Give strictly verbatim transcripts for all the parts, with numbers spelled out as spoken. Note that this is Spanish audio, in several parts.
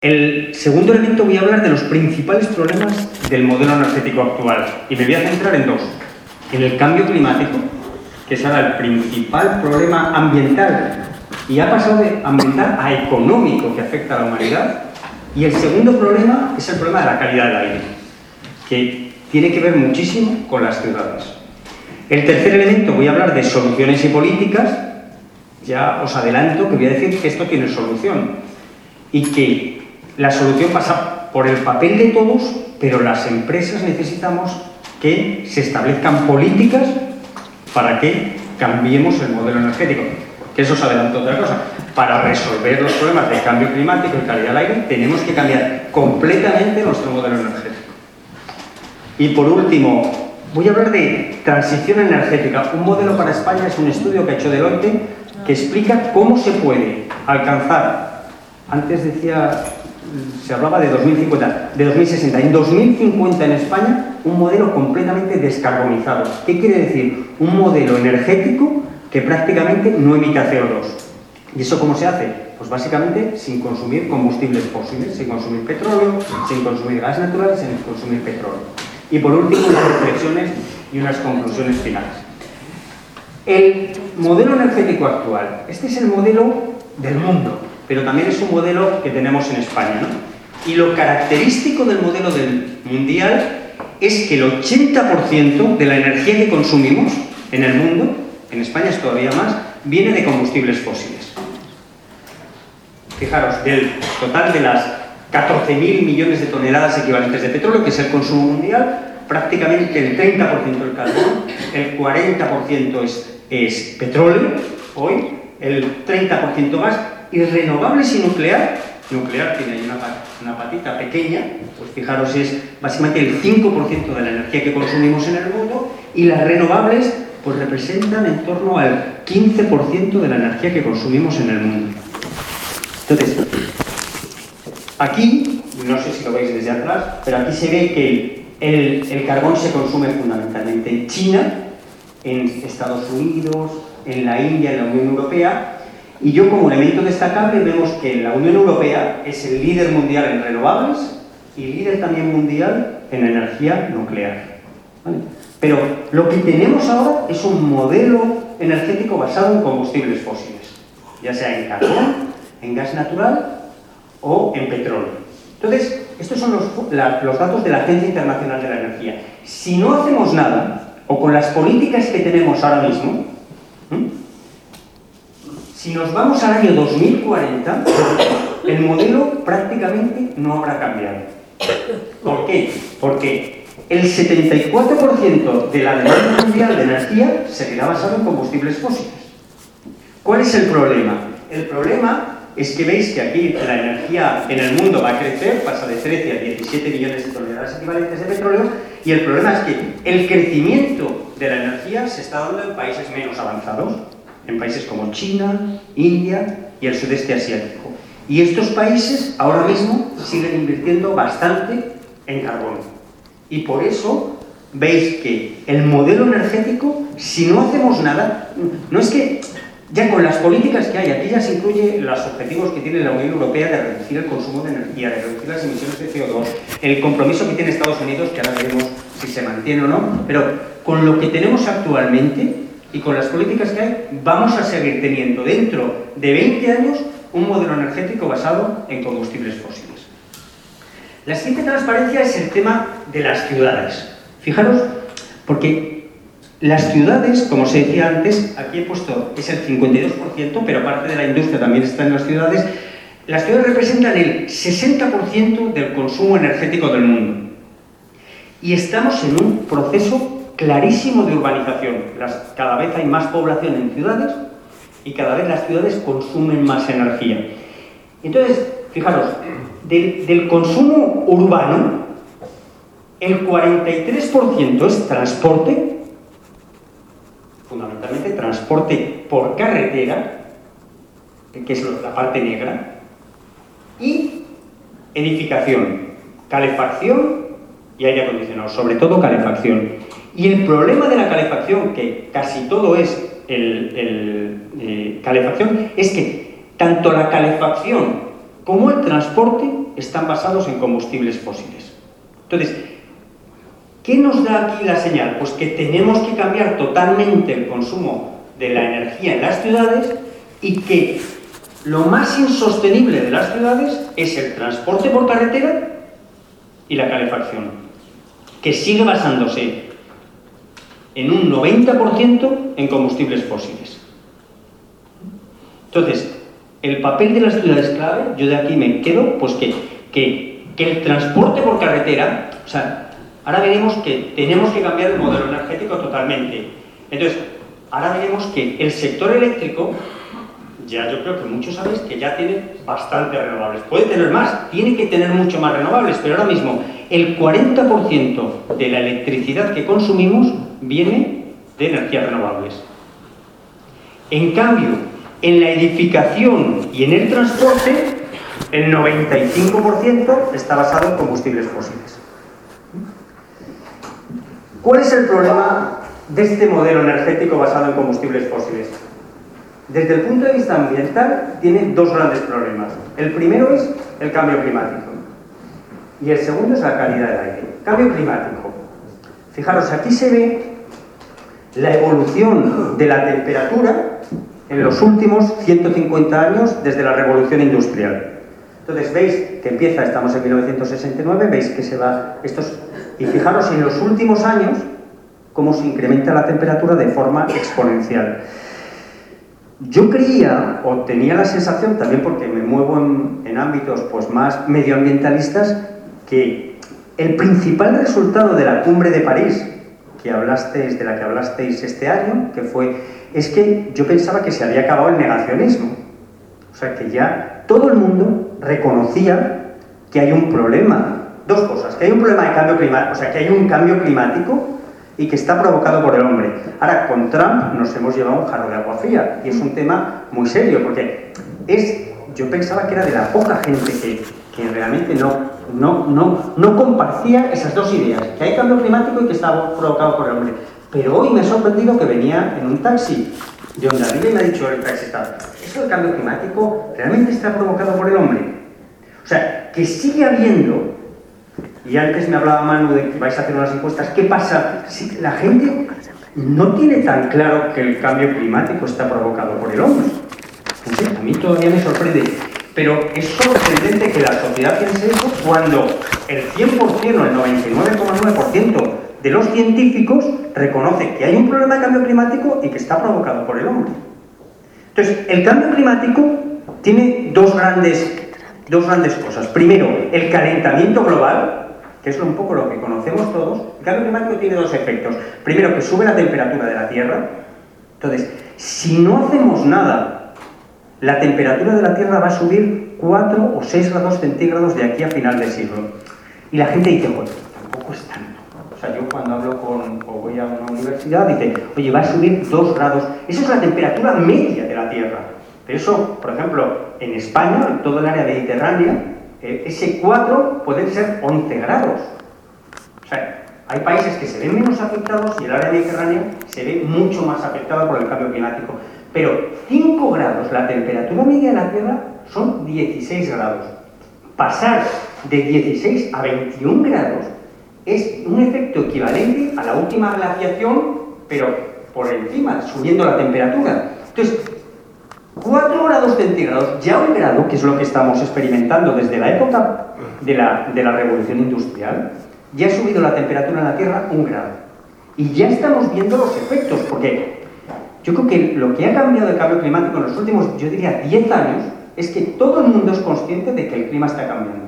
El segundo elemento, voy a hablar de los principales problemas del modelo energético actual y me voy a centrar en dos. En el cambio climático, que es ahora el principal problema ambiental y ha pasado de ambiental a económico que afecta a la humanidad. Y el segundo problema es el problema de la calidad del aire, que tiene que ver muchísimo con las ciudades. El tercer elemento, voy a hablar de soluciones y políticas. Ya os adelanto que voy a decir que esto tiene solución y que la solución pasa por el papel de todos, pero las empresas necesitamos que se establezcan políticas para que cambiemos el modelo energético. Porque eso os adelanto otra cosa. Para resolver los problemas de cambio climático y calidad del aire, tenemos que cambiar completamente nuestro modelo energético. Y por último, voy a hablar de transición energética. Un modelo para España es un estudio que ha hecho Deloitte que explica cómo se puede alcanzar, antes decía, se hablaba de dos mil cincuenta, de dos mil sesenta, en dos mil cincuenta en España, un modelo completamente descarbonizado. ¿Qué quiere decir? Un modelo energético que prácticamente no emita C O dos. ¿Y eso cómo se hace? Pues básicamente sin consumir combustibles fósiles, sin consumir petróleo, sin consumir gas natural, sin consumir petróleo. Y por último, unas reflexiones y unas conclusiones finales. El modelo energético actual, este es el modelo del mundo, pero también es un modelo que tenemos en España, ¿no? Y lo característico del modelo del mundial es que el ochenta por ciento de la energía que consumimos en el mundo, en España es todavía más, viene de combustibles fósiles. Fijaros, del total de las catorce mil millones de toneladas equivalentes de petróleo, que es el consumo mundial, prácticamente el treinta por ciento el carbón, el cuarenta por ciento es, es petróleo, hoy, el treinta por ciento gas, y renovables y nuclear, nuclear tiene ahí una, una patita pequeña, pues fijaros, es básicamente el cinco por ciento de la energía que consumimos en el mundo, y las renovables pues representan en torno al quince por ciento de la energía que consumimos en el mundo. Entonces, aquí, no sé si lo veis desde atrás, pero aquí se ve que el, el carbón se consume fundamentalmente en China, en Estados Unidos, en la India, en la Unión Europea, y yo como elemento destacable vemos que la Unión Europea es el líder mundial en renovables y líder también mundial en energía nuclear. ¿Vale? Pero lo que tenemos ahora es un modelo energético basado en combustibles fósiles, ya sea en carbón, en gas natural o en petróleo. Entonces, estos son los, la, los datos de la Agencia Internacional de la Energía. Si no hacemos nada, o con las políticas que tenemos ahora mismo, ¿eh? si nos vamos al año dos mil cuarenta, el modelo prácticamente no habrá cambiado. ¿Por qué? Porque el setenta y cuatro por ciento de la demanda mundial de energía seguirá basado en combustibles fósiles. ¿Cuál es el problema? El problema es que veis que aquí la energía en el mundo va a crecer, pasa de trece a diecisiete millones de toneladas equivalentes de petróleo, y el problema es que el crecimiento de la energía se está dando en países menos avanzados, en países como China, India y el sudeste asiático. Y estos países ahora mismo siguen invirtiendo bastante en carbón. Y por eso veis que el modelo energético, si no hacemos nada, no es que ya con las políticas que hay, aquí ya se incluye los objetivos que tiene la Unión Europea de reducir el consumo de energía, de reducir las emisiones de C O dos, el compromiso que tiene Estados Unidos, que ahora veremos si se mantiene o no, pero con lo que tenemos actualmente y con las políticas que hay, vamos a seguir teniendo dentro de veinte años un modelo energético basado en combustibles fósiles. La siguiente transparencia es el tema de las ciudades. Fijaros, porque las ciudades, como se decía antes, aquí he puesto, es el cincuenta y dos por ciento, pero parte de la industria también está en las ciudades. Las ciudades representan el sesenta por ciento del consumo energético del mundo. Y estamos en un proceso clarísimo de urbanización. Las, cada vez hay más población en ciudades y cada vez las ciudades consumen más energía. Entonces, fijaros, del, del consumo urbano, el cuarenta y tres por ciento es transporte, fundamentalmente transporte por carretera, que es la parte negra, y edificación, calefacción y aire acondicionado, sobre todo calefacción. Y el problema de la calefacción, que casi todo es el, el, eh, calefacción, es que tanto la calefacción como el transporte están basados en combustibles fósiles. Entonces, ¿qué nos da aquí la señal? Pues que tenemos que cambiar totalmente el consumo de la energía en las ciudades y que lo más insostenible de las ciudades es el transporte por carretera y la calefacción, que sigue basándose en un noventa por ciento en combustibles fósiles. Entonces, el papel de las ciudades clave, yo de aquí me quedo, pues que, que, que el transporte por carretera, o sea, ahora veremos que tenemos que cambiar el modelo energético totalmente. Entonces, ahora veremos que el sector eléctrico, ya yo creo que muchos sabéis que ya tiene bastantes renovables. Puede tener más, tiene que tener mucho más renovables, pero ahora mismo el cuarenta por ciento de la electricidad que consumimos viene de energías renovables. En cambio, en la edificación y en el transporte, el noventa y cinco por ciento está basado en combustibles fósiles. ¿Cuál es el problema de este modelo energético basado en combustibles fósiles? Desde el punto de vista ambiental, tiene dos grandes problemas. El primero es el cambio climático y el segundo es la calidad del aire. Cambio climático. Fijaros, aquí se ve la evolución de la temperatura en los últimos ciento cincuenta años desde la revolución industrial. Entonces veis que empieza, estamos en mil novecientos sesenta y nueve, veis que se va estos, y fijaros en los últimos años cómo se incrementa la temperatura de forma exponencial. Yo creía, o tenía la sensación, también porque me muevo en, en ámbitos pues, más medioambientalistas, que el principal resultado de la cumbre de París, que hablasteis, de la que hablasteis este año, que fue, es que yo pensaba que se había acabado el negacionismo. O sea, que ya todo el mundo reconocía que hay un problema. Dos cosas, que hay un problema de cambio climático, o sea, que hay un cambio climático y que está provocado por el hombre. Ahora, con Trump nos hemos llevado un jarro de agua fría y es un tema muy serio, porque es, yo pensaba que era de la poca gente que, que realmente no, no, no, no compartía esas dos ideas, que hay cambio climático y que está provocado por el hombre. Pero hoy me ha sorprendido que venía en un taxi de donde arriba y me ha dicho el taxista, ¿eso del cambio climático realmente está provocado por el hombre? O sea, que sigue habiendo, y antes me hablaba Manu de que vais a hacer unas encuestas, ¿qué pasa si la gente no tiene tan claro que el cambio climático está provocado por el hombre? Entonces, a mí todavía me sorprende, pero es sorprendente que la sociedad piense eso cuando el cien por ciento o el noventa y nueve coma nueve por ciento de los científicos reconoce que hay un problema de cambio climático y que está provocado por el hombre. Entonces, el cambio climático tiene dos grandes, dos grandes cosas. Primero, el calentamiento global, que es un poco lo que conocemos todos. El cambio climático tiene dos efectos. Primero, que sube la temperatura de la Tierra. Entonces, si no hacemos nada, la temperatura de la Tierra va a subir cuatro o seis grados centígrados de aquí a final de siglo. Y la gente dice, bueno, tampoco es tanto. O sea, yo cuando hablo con, o voy a una universidad, dice, oye, va a subir dos grados. Esa es la temperatura media de la Tierra. Pero eso, por ejemplo, en España, en todo el área mediterránea, eh, ese cuatro puede ser once grados. O sea, hay países que se ven menos afectados y el área mediterránea se ve mucho más afectada por el cambio climático. Pero cinco grados, la temperatura media de la Tierra, son dieciséis grados. Pasar de dieciséis a veintiún grados es un efecto equivalente a la última glaciación, pero por encima, subiendo la temperatura. Entonces, cuatro grados centígrados, ya un grado, que es lo que estamos experimentando desde la época de la, de la revolución industrial, ya ha subido la temperatura en la Tierra un grado. Y ya estamos viendo los efectos, porque yo creo que lo que ha cambiado el cambio climático en los últimos, yo diría, diez años, es que todo el mundo es consciente de que el clima está cambiando.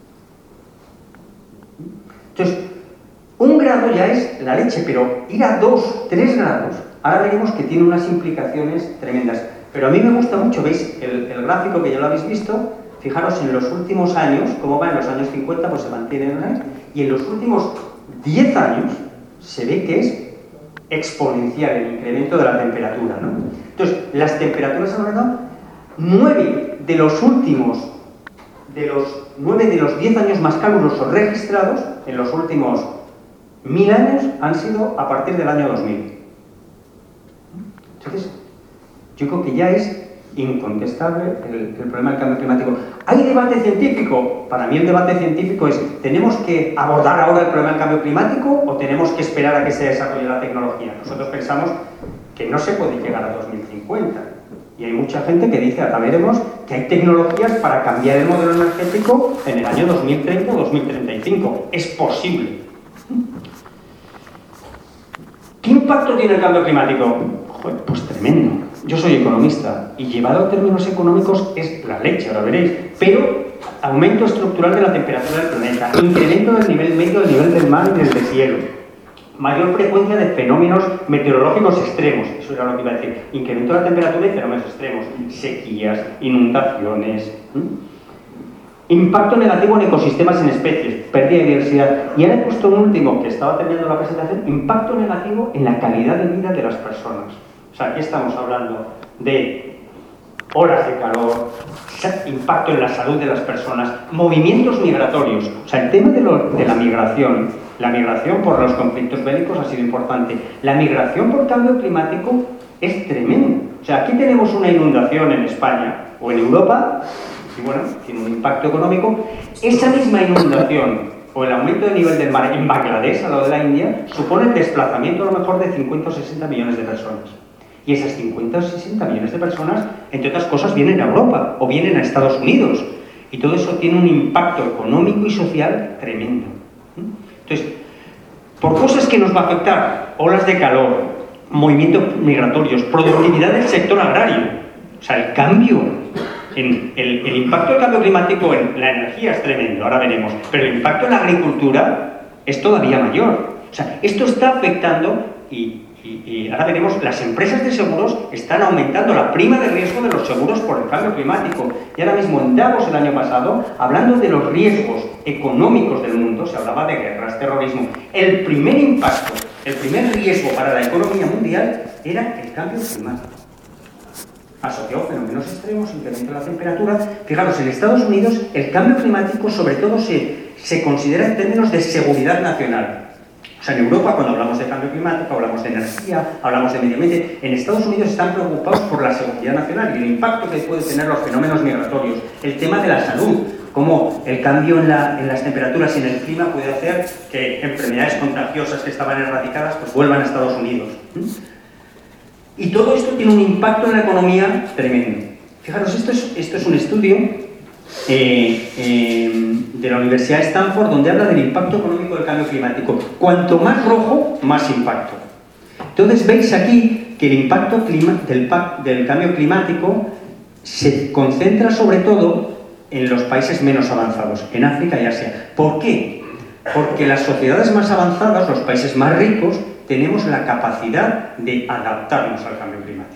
Entonces, un grado ya es la leche, pero ir a dos, tres grados, ahora veremos que tiene unas implicaciones tremendas. Pero a mí me gusta mucho, ¿veis? El, el gráfico que ya lo habéis visto, fijaros en los últimos años, cómo va en los años cincuenta, pues se mantiene, ¿no? Y en los últimos diez años se ve que es exponencial el incremento de la temperatura, ¿no? Entonces, las temperaturas alrededor, nueve de los últimos, de los nueve de los diez años más calurosos registrados en los últimos mil años han sido a partir del año dos mil. Entonces, yo creo que ya es incontestable el, el problema del cambio climático. ¿Hay debate científico? Para mí el debate científico es, ¿tenemos que abordar ahora el problema del cambio climático o tenemos que esperar a que se desarrolle la tecnología? Nosotros pensamos que no se puede llegar a dos mil cincuenta. Y hay mucha gente que dice, ahora veremos, que hay tecnologías para cambiar el modelo energético en el año dos mil treinta o dos mil treinta y cinco. Es posible. ¿Qué impacto tiene el cambio climático? Joder, pues tremendo. Yo soy economista y llevado a términos económicos es la leche, ahora veréis. Pero aumento estructural de la temperatura del planeta, incremento del nivel medio del nivel del mar y del deshielo, mayor frecuencia de fenómenos meteorológicos extremos, eso era lo que iba a decir, incremento de la temperatura y fenómenos extremos, sequías, inundaciones, ¿m? Impacto negativo en ecosistemas, en especies, pérdida de diversidad. Y ahora he puesto un último, que estaba terminando la presentación, impacto negativo en la calidad de vida de las personas. O sea, aquí estamos hablando de horas de calor, impacto en la salud de las personas, movimientos migratorios. O sea, el tema de, lo, de la migración, la migración por los conflictos bélicos ha sido importante. La migración por cambio climático es tremendo. O sea, aquí tenemos una inundación en España o en Europa, y bueno, tiene un impacto económico. Esa misma inundación o el aumento del nivel del mar en Bangladesh, al lado de la India, supone el desplazamiento a lo mejor de cincuenta o sesenta millones de personas. Y esas cincuenta o sesenta millones de personas, entre otras cosas, vienen a Europa o vienen a Estados Unidos. Y todo eso tiene un impacto económico y social tremendo. Entonces, por cosas que nos va a afectar, olas de calor, movimientos migratorios, productividad del sector agrario, o sea, el cambio, en el, el impacto del cambio climático en la energía es tremendo, ahora veremos, pero el impacto en la agricultura es todavía mayor. O sea, esto está afectando y, y, y ahora veremos, las empresas de seguros están aumentando la prima de riesgo de los seguros por el cambio climático. Y ahora mismo en Davos el año pasado, hablando de los riesgos económicos del mundo, se hablaba de guerras, terrorismo. El primer impacto, el primer riesgo para la economía mundial era el cambio climático, asociado a fenómenos extremos, incremento de la temperatura. Fijaros, en Estados Unidos el cambio climático sobre todo se, se considera en términos de seguridad nacional. O sea, en Europa, cuando hablamos de cambio climático, hablamos de energía, hablamos de medio ambiente. En Estados Unidos están preocupados por la seguridad nacional y el impacto que pueden tener los fenómenos migratorios. El tema de la salud, cómo el cambio en, la, en las temperaturas y en el clima puede hacer que enfermedades contagiosas que estaban erradicadas pues vuelvan a Estados Unidos. Y todo esto tiene un impacto en la economía tremendo. Fijaros, esto es, esto es un estudio eh, eh, de la Universidad de Stanford donde habla del impacto económico del cambio climático. Cuanto más rojo, más impacto. Entonces veis aquí que el impacto clima, del, del cambio climático se concentra sobre todo en los países menos avanzados, en África y Asia. ¿Por qué? Porque las sociedades más avanzadas, los países más ricos, tenemos la capacidad de adaptarnos al cambio climático.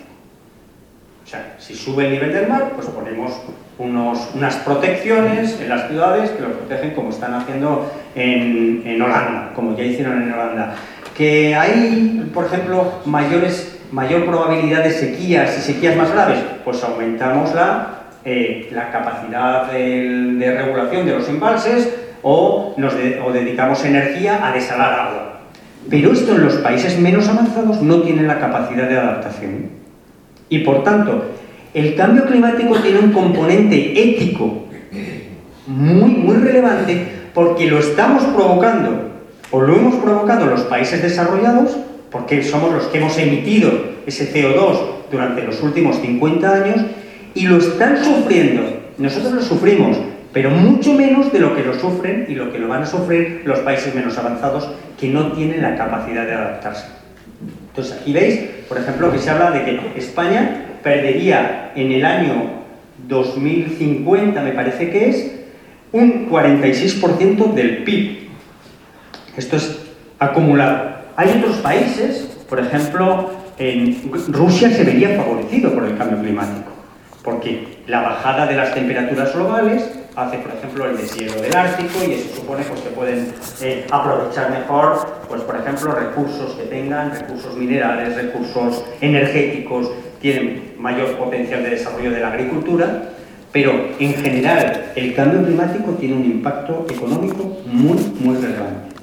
O sea, si sube el nivel del mar, pues ponemos unos, unas protecciones en las ciudades que los protegen como están haciendo en, en Holanda, como ya hicieron en Holanda. Que hay, por ejemplo, mayores, mayor probabilidad de sequías y sequías más graves, pues aumentamos la, eh, la capacidad de, de regulación de los embalses o, nos de, o dedicamos energía a desalar agua. Pero esto en los países menos avanzados no tiene la capacidad de adaptación. Y por tanto, el cambio climático tiene un componente ético muy, muy relevante porque lo estamos provocando o lo hemos provocado los países desarrollados porque somos los que hemos emitido ese C O dos durante los últimos cincuenta años y lo están sufriendo. Nosotros lo sufrimos, pero mucho menos de lo que lo sufren y lo que lo van a sufrir los países menos avanzados que no tienen la capacidad de adaptarse. Entonces aquí veis, por ejemplo, que se habla de que España perdería en el año dos mil cincuenta, me parece que es, un cuarenta y seis por ciento del P I B. Esto es acumulado. Hay otros países, por ejemplo, en Rusia se vería favorecido por el cambio climático, porque la bajada de las temperaturas globales hace, por ejemplo, el deshielo del Ártico y eso supone pues, que pueden eh, aprovechar mejor, pues, por ejemplo, recursos que tengan, recursos minerales, recursos energéticos, tienen mayor potencial de desarrollo de la agricultura, pero en general el cambio climático tiene un impacto económico muy, muy relevante.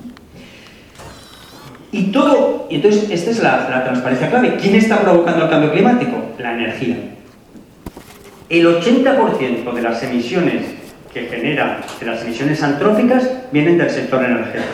Y todo, y entonces esta es la, la transparencia clave. ¿Quién está provocando el cambio climático? La energía. el ochenta por ciento de las emisiones que generan, de las emisiones antrópicas, vienen del sector energético.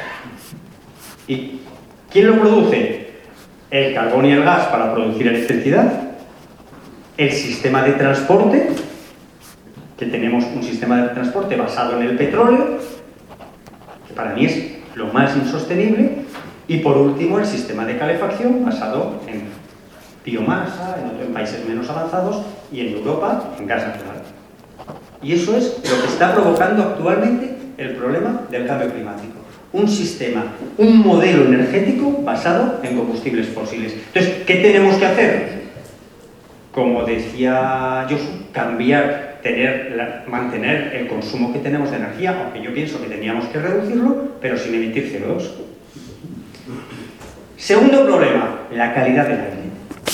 ¿Y quién lo produce? El carbón y el gas para producir electricidad, el sistema de transporte, que tenemos un sistema de transporte basado en el petróleo, que para mí es lo más insostenible, y por último el sistema de calefacción basado en biomasa, en, en países menos avanzados, y en Europa en gas natural. Y eso es lo que está provocando actualmente el problema del cambio climático. Un sistema, un modelo energético basado en combustibles fósiles. Entonces, ¿qué tenemos que hacer? Como decía Josu, cambiar, tener, la, mantener el consumo que tenemos de energía, aunque yo pienso que teníamos que reducirlo, pero sin emitir C O dos. Segundo problema, la calidad del aire.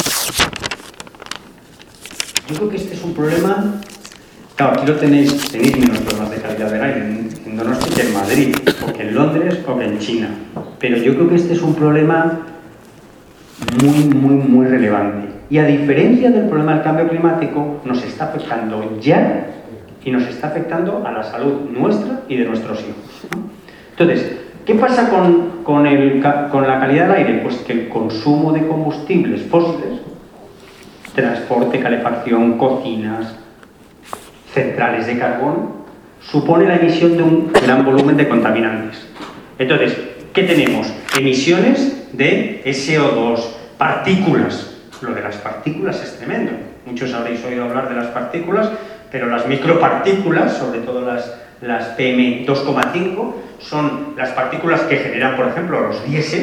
Yo creo que este es un problema. Claro, aquí lo tenéis, tenéis menos problemas de calidad del aire en, en Donosti que en Madrid, o que en Londres, o que en China. Pero yo creo que este es un problema muy, muy, muy relevante. Y a diferencia del problema del cambio climático, nos está afectando ya y nos está afectando a la salud nuestra y de nuestros hijos, ¿no? Entonces, ¿qué pasa con, con, el, con la calidad del aire? Pues que el consumo de combustibles fósiles, transporte, calefacción, cocinas, centrales de carbón, supone la emisión de un gran volumen de contaminantes. Entonces, ¿qué tenemos? Emisiones de S O dos, partículas. Lo de las partículas es tremendo. Muchos habréis oído hablar de las partículas, pero las micropartículas, sobre todo las, las P M dos coma cinco, son las partículas que generan, por ejemplo, los diésel,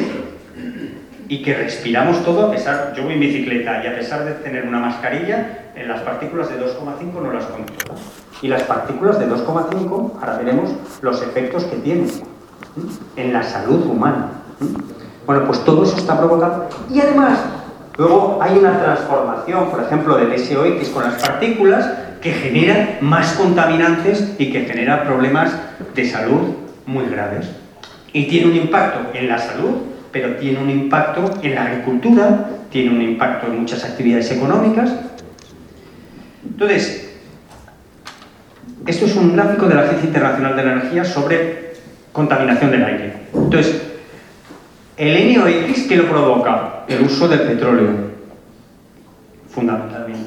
y que respiramos todo a pesar, yo voy en bicicleta y a pesar de tener una mascarilla, en las partículas de dos coma cinco no las controlo. Y las partículas de dos coma cinco, ahora veremos los efectos que tienen en la salud humana. Bueno, pues todo eso está provocado. Y además, luego hay una transformación, por ejemplo, del S O X con las partículas, que genera más contaminantes y que genera problemas de salud muy graves. Y tiene un impacto en la salud, pero tiene un impacto en la agricultura, tiene un impacto en muchas actividades económicas. Entonces, esto es un gráfico de la Agencia Internacional de la Energía sobre contaminación del aire. Entonces, el N O X, ¿qué lo provoca? El uso del petróleo, fundamentalmente.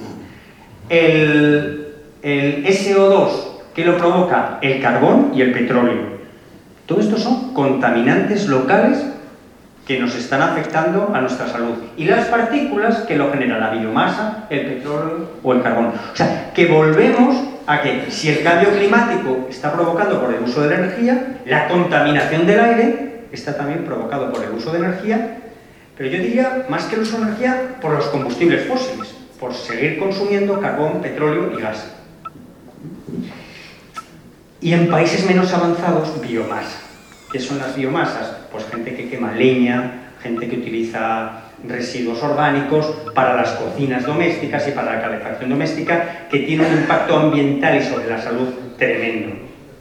El, el S O dos, ¿qué lo provoca? El carbón y el petróleo. Todo esto son contaminantes locales que nos están afectando a nuestra salud. Y las partículas que lo generan la biomasa, el petróleo o el carbón. O sea, que volvemos a que si el cambio climático está provocado por el uso de la energía, la contaminación del aire está también provocado por el uso de energía, pero yo diría, más que el uso de energía, por los combustibles fósiles, por seguir consumiendo carbón, petróleo y gas. Y en países menos avanzados, biomasa. ¿Qué son las biomasas? Pues gente que quema leña, gente que utiliza residuos orgánicos para las cocinas domésticas y para la calefacción doméstica, que tiene un impacto ambiental y sobre la salud tremendo.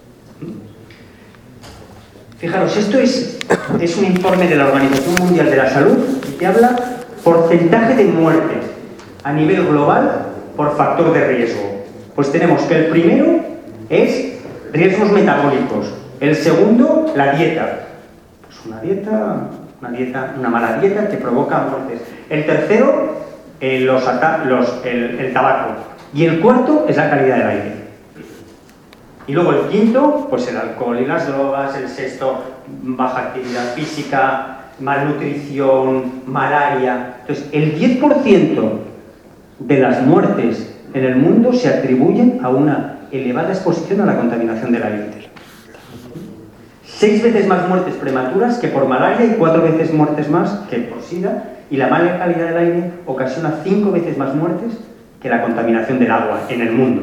Fijaros, esto es, es un informe de la Organización Mundial de la Salud que habla porcentaje de muertes a nivel global por factor de riesgo. Pues tenemos que el primero es riesgos metabólicos. El segundo, la dieta. Pues una dieta, una dieta, una mala dieta que provoca muertes. El tercero, eh, los, los, el, el tabaco. Y el cuarto es la calidad del aire. Y luego el quinto, pues el alcohol y las drogas. El sexto, baja actividad física, malnutrición, malaria. Entonces, el diez por ciento de las muertes en el mundo se atribuyen a una elevada exposición a la contaminación del aire. Seis veces más muertes prematuras que por malaria y cuatro veces muertes más que por SIDA, y la mala calidad del aire ocasiona cinco veces más muertes que la contaminación del agua en el mundo.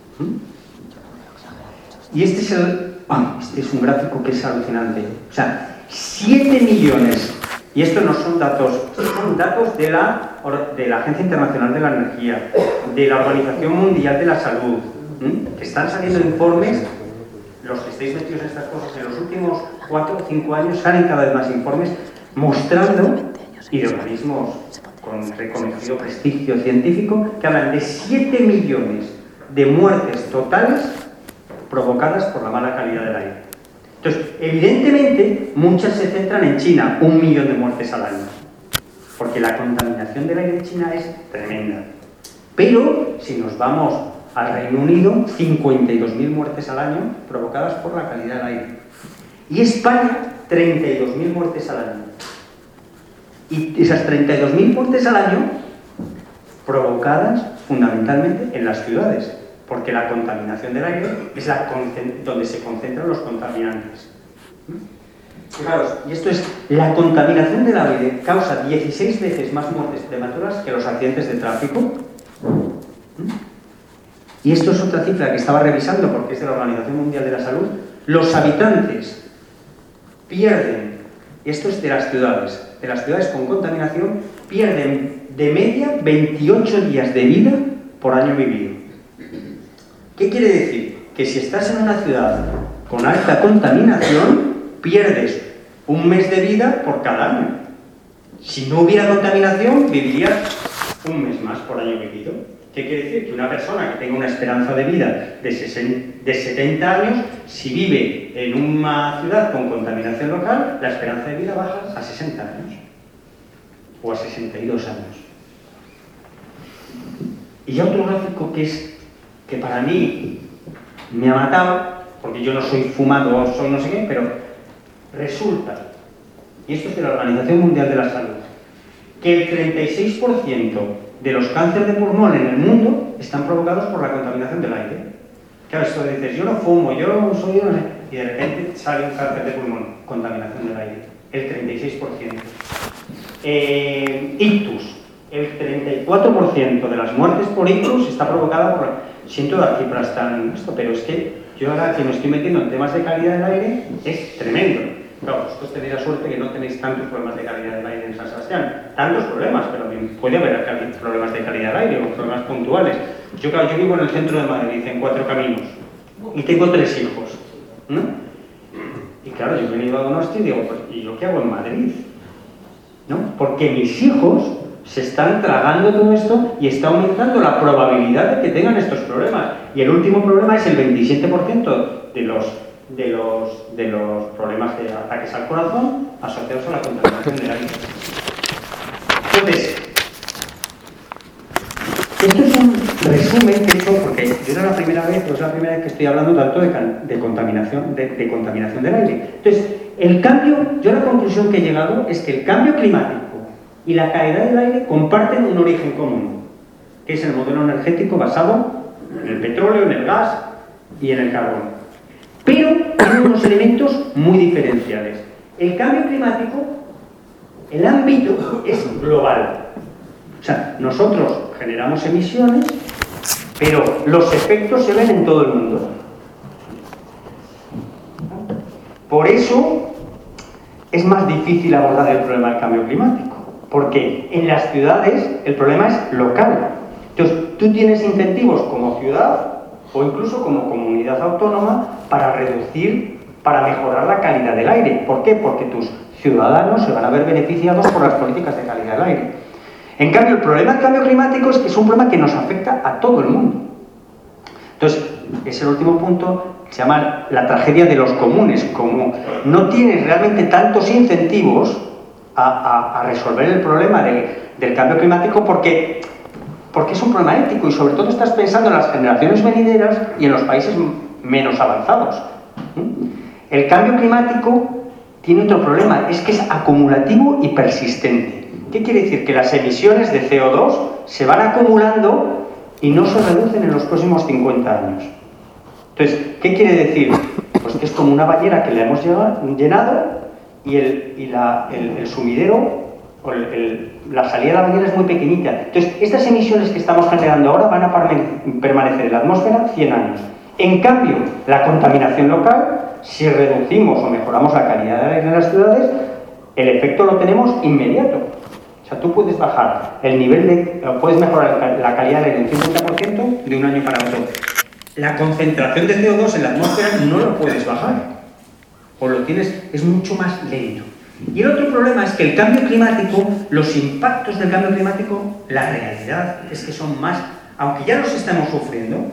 Y este es, el, oh, este es un gráfico que es alucinante. O sea, siete millones, y estos no son datos, son datos de la, de la Agencia Internacional de la Energía, de la Organización Mundial de la Salud, ¿Mm? que están saliendo informes. Los que estáis metidos en estas cosas, en los últimos cuatro o cinco años salen cada vez más informes mostrando, y de organismos con reconocido prestigio científico, que hablan de siete millones de muertes totales provocadas por la mala calidad del aire. Entonces, evidentemente, muchas se centran en China, un millón de muertes al año, porque la contaminación del aire de China es tremenda. Pero, si nos vamos al Reino Unido, cincuenta y dos mil muertes al año provocadas por la calidad del aire. Y España, treinta y dos mil muertes al año. Y esas treinta y dos mil muertes al año provocadas fundamentalmente en las ciudades, porque la contaminación del aire es la donde se concentran los contaminantes. Fijaros, y esto es, la contaminación del aire causa dieciséis veces más muertes prematuras que los accidentes de tráfico. Y esto es otra cifra que estaba revisando porque es de la Organización Mundial de la Salud. Los habitantes pierden, esto es de las ciudades, de las ciudades con contaminación, pierden de media veintiocho días de vida por año vivido. ¿Qué quiere decir? Que si estás en una ciudad con alta contaminación, pierdes un mes de vida por cada año. Si no hubiera contaminación, vivirías un mes más por año vivido. ¿Qué quiere decir? Que una persona que tenga una esperanza de vida de setenta años, si vive en una ciudad con contaminación local, la esperanza de vida baja a sesenta años o a sesenta y dos años. Y otro gráfico que es que para mí me ha matado, porque yo no soy fumador, soy no sé qué, pero resulta, y esto es de la Organización Mundial de la Salud, que el treinta y seis por ciento de los cánceres de pulmón en el mundo están provocados por la contaminación del aire. Claro, esto dices, yo no fumo, yo no soy, no sé, y de repente sale un cáncer de pulmón, contaminación del aire, el treinta y seis por ciento. Eh, ictus, el treinta y cuatro por ciento de las muertes por ictus está provocada por... Siento dar cifras tan esto, pero es que yo ahora que me estoy metiendo en temas de calidad del aire es tremendo. Claro, vosotros tenéis la suerte que no tenéis tantos problemas de calidad del aire en San Sebastián. Tantos problemas, pero puede haber problemas de calidad del aire o problemas puntuales. Yo, claro, yo vivo en el centro de Madrid, en Cuatro Caminos, y tengo tres hijos, ¿no? Y claro, yo he venido a Donosti y digo, pues, ¿y yo qué hago en Madrid? ¿No? Porque mis hijos se están tragando todo esto y está aumentando la probabilidad de que tengan estos problemas. Y el último problema es el veintisiete por ciento de los, de los, de los problemas de ataques al corazón asociados a la contaminación del aire. Entonces, esto es un resumen que he hecho, porque yo era la primera vez, pero es la primera vez que estoy hablando tanto de, de, contaminación, de, de contaminación del aire. Entonces, el cambio, yo la conclusión que he llegado es que el cambio climático y la calidad del aire comparten un origen común, que es el modelo energético basado en el petróleo, en el gas y en el carbón. Pero tienen unos elementos muy diferenciales. El cambio climático, el ámbito es global. O sea, nosotros generamos emisiones, pero los efectos se ven en todo el mundo. Por eso es más difícil abordar el problema del cambio climático. Porque en las ciudades el problema es local. Entonces, tú tienes incentivos como ciudad o incluso como comunidad autónoma para reducir, para mejorar la calidad del aire. ¿Por qué? Porque tus ciudadanos se van a ver beneficiados por las políticas de calidad del aire. En cambio, el problema del cambio climático es que es un problema que nos afecta a todo el mundo. Entonces, es el último punto, se llama la tragedia de los comunes. Como no tienes realmente tantos incentivos A, a, a resolver el problema de, del cambio climático porque, porque es un problema ético y sobre todo estás pensando en las generaciones venideras y en los países menos avanzados. El cambio climático tiene otro problema, es que es acumulativo y persistente. ¿Qué quiere decir? Que las emisiones de C O dos se van acumulando y no se reducen en los próximos cincuenta años. Entonces, ¿qué quiere decir? Pues que es como una bañera que le hemos llenado y, el, y la, el, el sumidero, o el, el, la salida de la bañera es muy pequeñita. Entonces, estas emisiones que estamos generando ahora van a permanecer en la atmósfera cien años. En cambio, la contaminación local, si reducimos o mejoramos la calidad del aire en las ciudades, el efecto lo tenemos inmediato. O sea, tú puedes bajar el nivel de... puedes mejorar la calidad del aire en un cincuenta por ciento de un año para otro. La concentración de C O dos en la atmósfera no lo puedes bajar. O lo tienes, es mucho más lento. Y el otro problema es que el cambio climático, los impactos del cambio climático, la realidad es que son más, aunque ya los estamos sufriendo,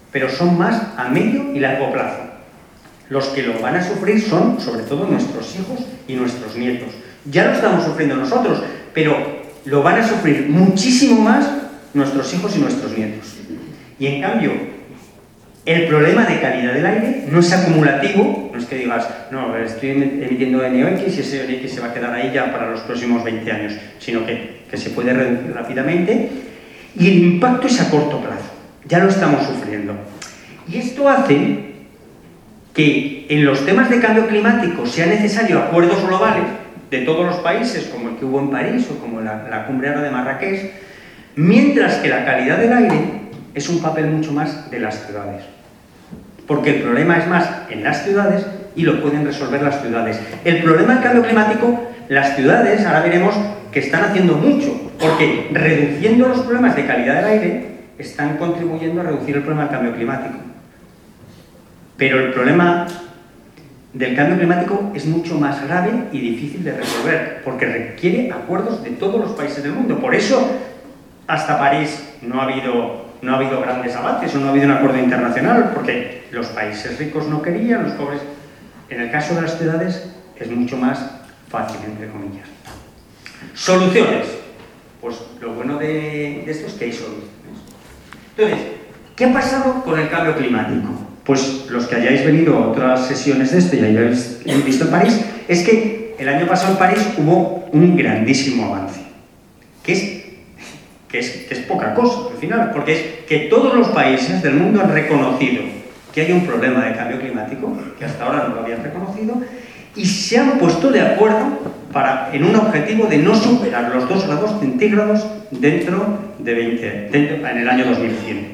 pero son más a medio y largo plazo. Los que lo van a sufrir son, sobre todo, nuestros hijos y nuestros nietos. Ya lo estamos sufriendo nosotros, pero lo van a sufrir muchísimo más nuestros hijos y nuestros nietos. Y en cambio, el problema de calidad del aire no es acumulativo, no es que digas, no, estoy emitiendo N O X y ese N O X se va a quedar ahí ya para los próximos veinte años, sino que, que se puede reducir rápidamente, y el impacto es a corto plazo, ya lo estamos sufriendo. Y esto hace que en los temas de cambio climático sea necesario acuerdos globales de todos los países, como el que hubo en París o como la, la cumbre ahora de Marrakech, mientras que la calidad del aire es un papel mucho más de las ciudades. Porque el problema es más en las ciudades y lo pueden resolver las ciudades. El problema del cambio climático, las ciudades, ahora veremos que están haciendo mucho, porque reduciendo los problemas de calidad del aire, están contribuyendo a reducir el problema del cambio climático. Pero el problema del cambio climático es mucho más grave y difícil de resolver, porque requiere acuerdos de todos los países del mundo. Por eso, hasta París no ha habido, no ha habido grandes avances o no ha habido un acuerdo internacional, porque los países ricos no querían, los pobres. En el caso de las ciudades es mucho más fácil, entre comillas. Soluciones. Pues lo bueno de, de esto es que hay soluciones. Entonces, ¿qué ha pasado con el cambio climático? Pues los que hayáis venido a otras sesiones de esto y hayáis visto en París, es que el año pasado en París hubo un grandísimo avance, que es, que es, que es poca cosa al final, porque es que todos los países del mundo han reconocido que hay un problema de cambio climático, que hasta ahora no lo habían reconocido, y se han puesto de acuerdo para, en un objetivo de no superar los dos grados centígrados dentro de veinte, dentro, en el año dos mil cien.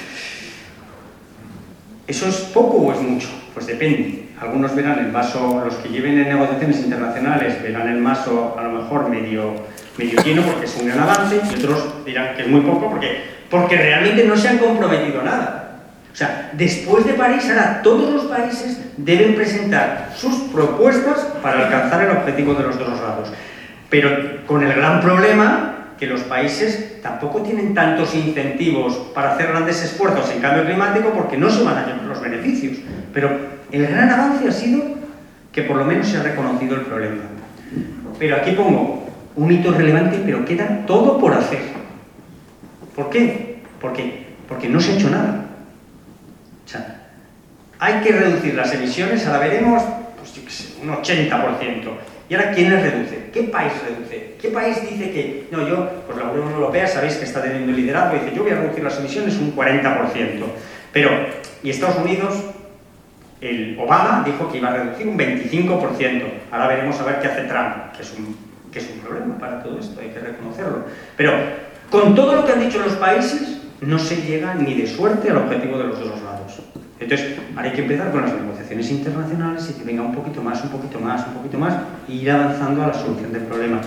¿Eso es poco o es mucho? Pues depende. Algunos verán el vaso, los que lleven en negociaciones internacionales verán el vaso a lo mejor medio, medio lleno porque es un gran avance, y otros dirán que es muy poco porque, porque realmente no se han comprometido a nada. O sea, después de París, ahora todos los países deben presentar sus propuestas para alcanzar el objetivo de los dos grados. Pero con el gran problema que los países tampoco tienen tantos incentivos para hacer grandes esfuerzos en cambio climático porque no se van a llevar los beneficios. Pero el gran avance ha sido que por lo menos se ha reconocido el problema. Pero aquí pongo un hito relevante, pero queda todo por hacer. ¿Por qué? Porque, porque no se ha hecho nada. O sea, hay que reducir las emisiones, ahora veremos, pues yo qué sé, un ochenta por ciento. ¿Y ahora quién las reduce? ¿Qué país reduce? ¿Qué país dice que, no, yo, pues la Unión Europea, sabéis que está teniendo el liderazgo y dice, yo voy a reducir las emisiones un cuarenta por ciento. Pero, y Estados Unidos, el Obama dijo que iba a reducir un veinticinco por ciento. Ahora veremos a ver qué hace Trump, que es un, que es un problema para todo esto, hay que reconocerlo. Pero, con todo lo que han dicho los países, no se llega ni de suerte al objetivo de los dos grados. Entonces, ahora hay que empezar con las negociaciones internacionales y que venga un poquito más, un poquito más, un poquito más, e ir avanzando a la solución del problema.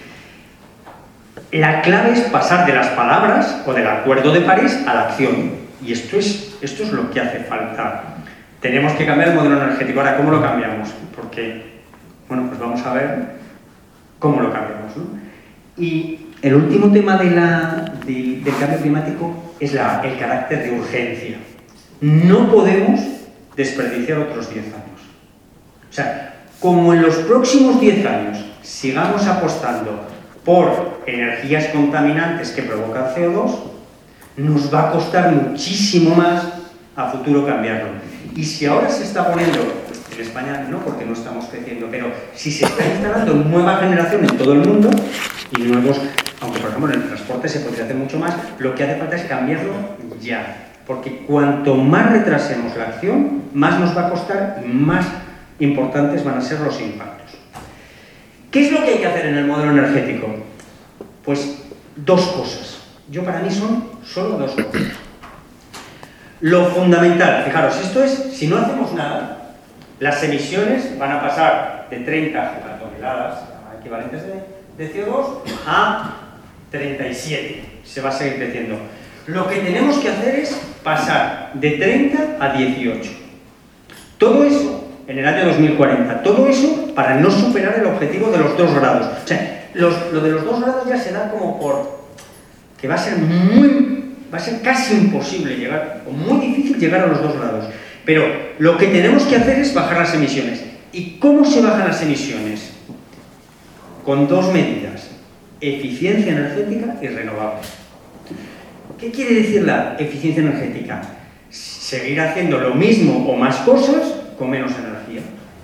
La clave es pasar de las palabras o del acuerdo de París a la acción. Y esto es, esto es lo que hace falta. Tenemos que cambiar el modelo energético. Ahora, ¿cómo lo cambiamos? Porque, bueno, pues vamos a ver cómo lo cambiamos, ¿no? Y el último tema de la, de, del cambio climático es la, el carácter de urgencia. No podemos desperdiciar otros diez años. O sea, como en los próximos diez años sigamos apostando por energías contaminantes que provocan C O dos, nos va a costar muchísimo más a futuro cambiarlo. Y si ahora se está poniendo, en España no, porque no estamos creciendo, pero si se está instalando nueva generación en todo el mundo, y nuevos, aunque por ejemplo en el transporte se podría hacer mucho más, lo que hace falta es cambiarlo ya. Porque cuanto más retrasemos la acción, más nos va a costar y más importantes van a ser los impactos. ¿Qué es lo que hay que hacer en el modelo energético? Pues dos cosas. Yo para mí son solo dos cosas. Lo fundamental, fijaros, esto es, si no hacemos nada, las emisiones van a pasar de treinta gigatoneladas equivalentes de, de C O dos a treinta y siete. Se va a seguir creciendo. Lo que tenemos que hacer es pasar de treinta a dieciocho. Todo eso en el año dos mil cuarenta. Todo eso para no superar el objetivo de los dos grados. O sea, los, lo de los dos grados ya se da como por... que va a ser muy... va a ser casi imposible llegar, o muy difícil llegar a los dos grados. Pero lo que tenemos que hacer es bajar las emisiones. ¿Y cómo se bajan las emisiones? Con dos medidas: eficiencia energética y renovables. ¿Qué quiere decir la eficiencia energética? Seguir haciendo lo mismo o más cosas con menos energía.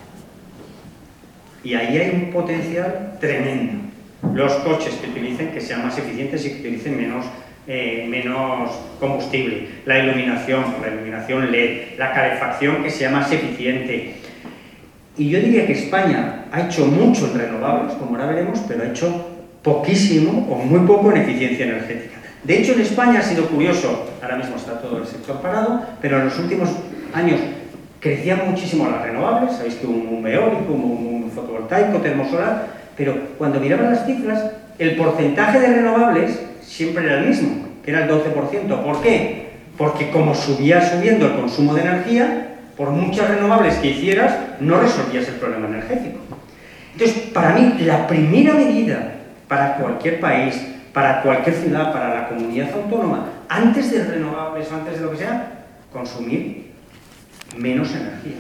Y ahí hay un potencial tremendo. Los coches que utilicen, que sean más eficientes y que utilicen menos, eh, menos combustible. La iluminación, la iluminación L E D. La calefacción, que sea más eficiente. Y yo diría que España ha hecho mucho en renovables, como ahora veremos, pero ha hecho poquísimo o muy poco en eficiencia energética. De hecho, en España ha sido curioso, ahora mismo está todo el sector parado, pero en los últimos años crecían muchísimo las renovables. Sabéis que hubo un boom eólico, un boom fotovoltaico, termosolar, pero cuando miraban las cifras, el porcentaje de renovables siempre era el mismo, que era el doce por ciento. ¿Por qué? Porque como subía subiendo el consumo de energía, por muchas renovables que hicieras, no resolvías el problema energético. Entonces, para mí, la primera medida para cualquier país, para cualquier ciudad, para la comunidad autónoma, antes de renovables, antes de lo que sea, consumir menos energía.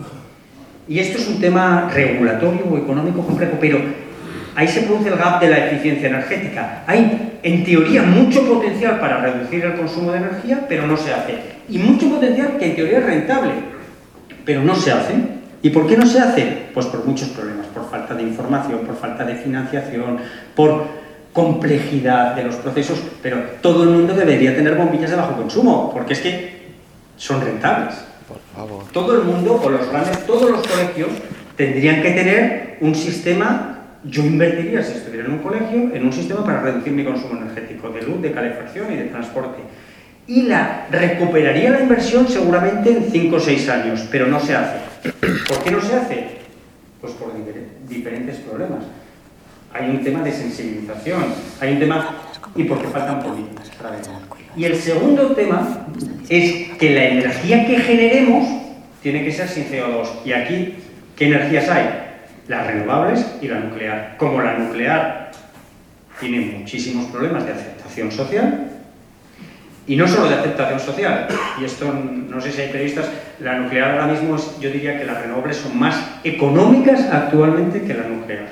Y esto es un tema regulatorio o económico complejo, pero ahí se produce el gap de la eficiencia energética. Hay, en teoría, mucho potencial para reducir el consumo de energía, pero no se hace. Y mucho potencial que en teoría es rentable, pero no se hace. ¿Y por qué no se hace? Pues por muchos problemas, por falta de información, por falta de financiación, por complejidad de los procesos, pero todo el mundo debería tener bombillas de bajo consumo, porque es que son rentables. Por favor. Todo el mundo, o los grandes, todos los colegios, tendrían que tener un sistema. Yo invertiría, si estuviera en un colegio, en un sistema para reducir mi consumo energético, de luz, de calefacción y de transporte. Y la recuperaría la inversión seguramente en cinco o seis años, pero no se hace. ¿Por qué no se hace? Pues por diferentes problemas. Hay un tema de sensibilización, hay un tema... y porque faltan políticas. Y el segundo tema es que la energía que generemos tiene que ser sin C O dos. Y aquí, ¿qué energías hay? Las renovables y la nuclear. Como la nuclear tiene muchísimos problemas de aceptación social, y no solo de aceptación social, y esto no sé si hay periodistas, la nuclear ahora mismo es, yo diría que las renovables son más económicas actualmente que la nuclear.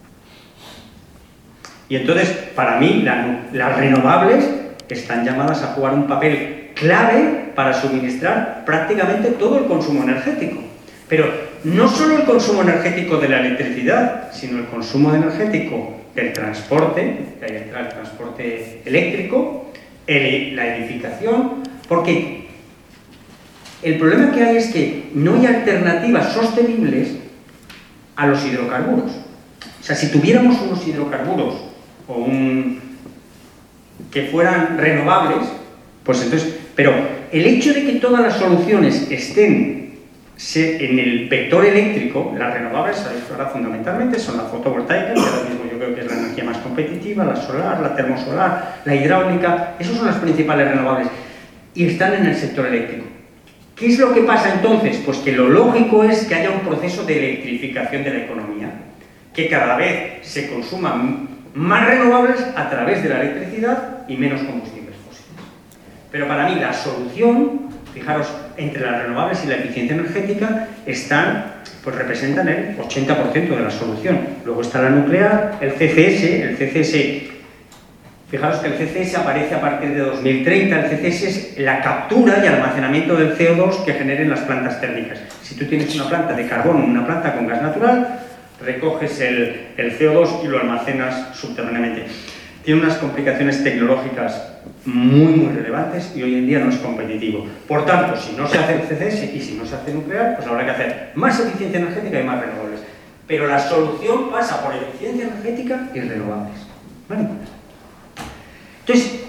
Y entonces, para mí, la, las renovables están llamadas a jugar un papel clave para suministrar prácticamente todo el consumo energético. Pero no solo el consumo energético de la electricidad, sino el consumo energético del transporte, de ahí entra el transporte eléctrico, el, la edificación, porque el problema que hay es que no hay alternativas sostenibles a los hidrocarburos. O sea, si tuviéramos unos hidrocarburos o un, que fueran renovables, pues entonces... Pero el hecho de que todas las soluciones estén en el vector eléctrico, las renovables, sabéis que ahora fundamentalmente son la fotovoltaica, que ahora mismo yo creo que es la energía más competitiva, la solar, la termosolar, la hidráulica, esas son las principales renovables, y están en el sector eléctrico. ¿Qué es lo que pasa entonces? Pues que lo lógico es que haya un proceso de electrificación de la economía, que cada vez se consuman más renovables a través de la electricidad y menos combustibles fósiles. Pero para mí la solución, fijaros, entre las renovables y la eficiencia energética están, pues representan el ochenta por ciento de la solución. Luego está la nuclear, el C C S, el C C S, fijaros que el C C S aparece a partir de dos mil treinta, el C C S es la captura y almacenamiento del C O dos que generen las plantas térmicas. Si tú tienes una planta de carbón o una planta con gas natural, recoges el, el C O dos y lo almacenas subterráneamente. Tiene unas complicaciones tecnológicas muy, muy relevantes y hoy en día no es competitivo. Por tanto, si no se hace el C C S y si no se hace nuclear, pues habrá que hacer más eficiencia energética y más renovables. Pero la solución pasa por eficiencia energética y renovables. ¿Vale? Entonces,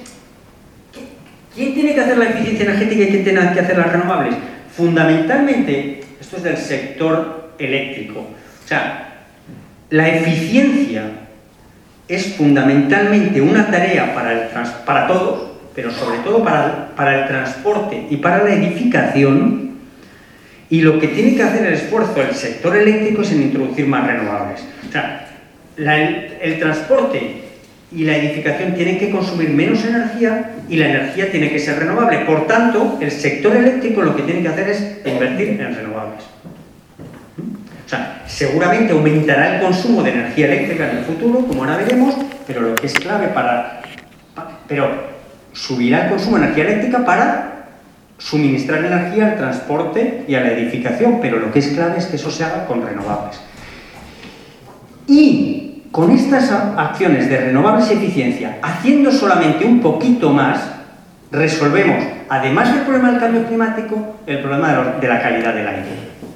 ¿quién tiene que hacer la eficiencia energética y quién tiene que hacer las renovables? Fundamentalmente, esto es del sector eléctrico. O sea, la eficiencia es fundamentalmente una tarea para, el trans, para todos, pero sobre todo para, para el transporte y para la edificación, y lo que tiene que hacer el esfuerzo el sector eléctrico es en introducir más renovables. O sea, la, el, el transporte y la edificación tienen que consumir menos energía y la energía tiene que ser renovable. Por tanto, el sector eléctrico lo que tiene que hacer es invertir en renovables. O sea, seguramente aumentará el consumo de energía eléctrica en el futuro, como ahora veremos, pero lo que es clave para... Pero subirá el consumo de energía eléctrica para suministrar energía al transporte y a la edificación, pero lo que es clave es que eso se haga con renovables. Y con estas acciones de renovables y eficiencia, haciendo solamente un poquito más, resolvemos, además del problema del cambio climático, el problema de la calidad del aire.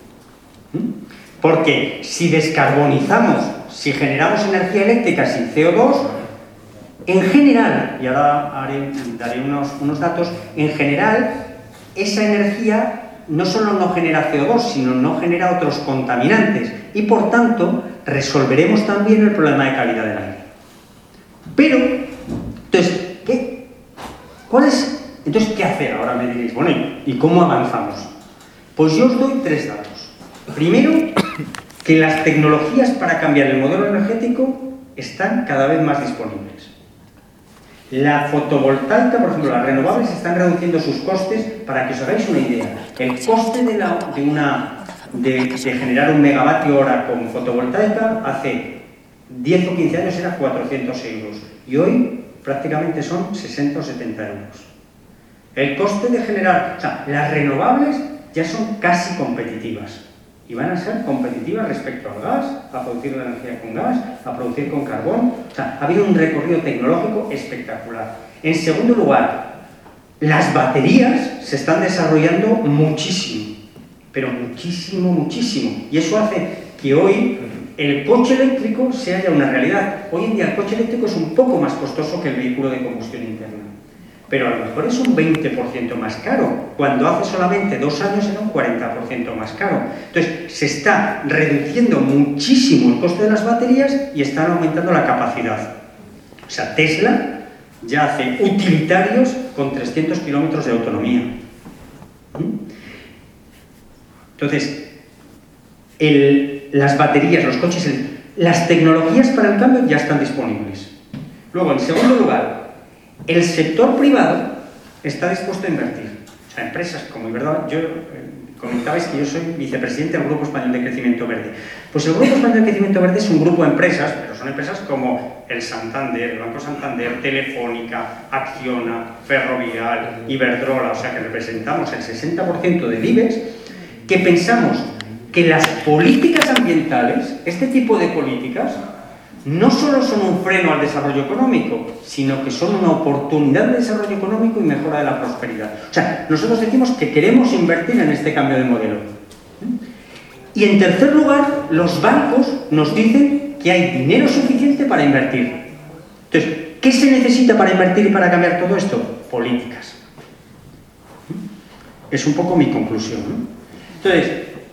Porque si descarbonizamos, si generamos energía eléctrica sin C O dos, en general, y ahora haré, daré unos, unos datos, en general, esa energía no solo no genera C O dos, sino no genera otros contaminantes. Y por tanto, resolveremos también el problema de calidad del aire. Pero, entonces, ¿qué? ¿Cuál es? Entonces, ¿qué hacer? Ahora me diréis, bueno, ¿y cómo avanzamos? Pues yo os doy tres datos. Primero, que las tecnologías para cambiar el modelo energético están cada vez más disponibles. La fotovoltaica, por ejemplo, las renovables están reduciendo sus costes. Para que os hagáis una idea, el coste de, la, de, una, de, de generar un megavatio hora con fotovoltaica hace diez o quince años era cuatrocientos euros y hoy prácticamente son sesenta o setenta euros. El coste de generar, o sea, las renovables ya son casi competitivas y van a ser competitivas respecto al gas, a producir la energía con gas, a producir con carbón. O sea, ha habido un recorrido tecnológico espectacular. En segundo lugar, las baterías se están desarrollando muchísimo, pero muchísimo, muchísimo. Y eso hace que hoy el coche eléctrico sea ya una realidad. Hoy en día el coche eléctrico es un poco más costoso que el vehículo de combustión interna. Pero a lo mejor es un veinte por ciento más caro, cuando hace solamente dos años era un cuarenta por ciento más caro. Entonces, se está reduciendo muchísimo el coste de las baterías y están aumentando la capacidad. O sea, Tesla ya hace utilitarios con trescientos kilómetros de autonomía. Entonces, el, las baterías, los coches, el, las tecnologías para el cambio ya están disponibles. Luego, en segundo lugar, el sector privado está dispuesto a invertir. O sea, empresas como Iberdrola, yo eh, comentabais que yo soy vicepresidente del Grupo Español de Crecimiento Verde. Pues el Grupo Español de Crecimiento Verde es un grupo de empresas, pero son empresas como el Santander, el Banco Santander, Telefónica, Acciona, Ferrovial, Iberdrola, o sea que representamos el sesenta por ciento del IBEX, que pensamos que las políticas ambientales, este tipo de políticas, no solo son un freno al desarrollo económico, sino que son una oportunidad de desarrollo económico y mejora de la prosperidad. O sea, nosotros decimos que queremos invertir en este cambio de modelo. Y en tercer lugar, los bancos nos dicen que hay dinero suficiente para invertir. Entonces, ¿qué se necesita para invertir y para cambiar todo esto? Políticas. Es un poco mi conclusión, ¿no? Entonces,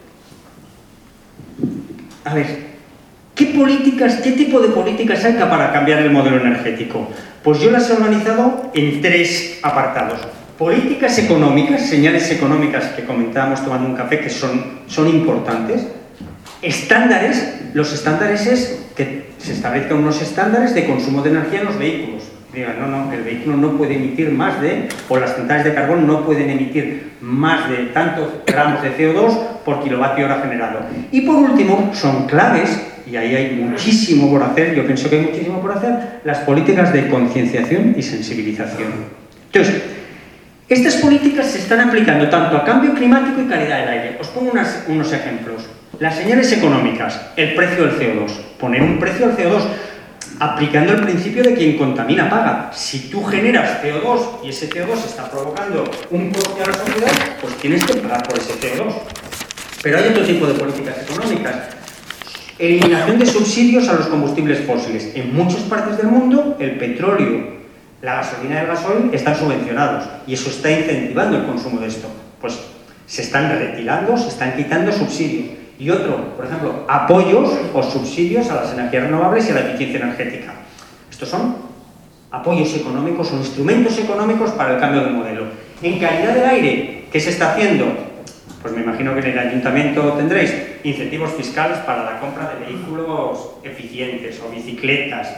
a ver, ¿qué políticas, qué tipo de políticas hay para cambiar el modelo energético? Pues yo las he organizado en tres apartados. Políticas económicas, señales económicas que comentábamos tomando un café, que son, son importantes. Estándares, los estándares es que se establezcan unos estándares de consumo de energía en los vehículos. Digan, no, no, el vehículo no puede emitir más de, o las centrales de carbón no pueden emitir más de tantos gramos de C O dos por kilovatio hora generado. Y por último, son claves, y ahí hay muchísimo por hacer, yo pienso que hay muchísimo por hacer, las políticas de concienciación y sensibilización. Entonces, estas políticas se están aplicando tanto a cambio climático y calidad del aire. Os pongo unas, unos ejemplos. Las señales económicas, el precio del C O dos. Poner un precio al C O dos, aplicando el principio de quien contamina paga. Si tú generas C O dos y ese C O dos está provocando un coste a la sociedad, pues tienes que pagar por ese C O dos. Pero hay otro tipo de políticas económicas. Eliminación de subsidios a los combustibles fósiles. En muchas partes del mundo, el petróleo, la gasolina y el gasoil están subvencionados y eso está incentivando el consumo de esto. Pues se están retirando, se están quitando subsidios. Y otro, por ejemplo, apoyos o subsidios a las energías renovables y a la eficiencia energética. Estos son apoyos económicos o instrumentos económicos para el cambio de modelo. En calidad del aire, ¿qué se está haciendo? Pues me imagino que en el ayuntamiento tendréis incentivos fiscales para la compra de vehículos eficientes o bicicletas,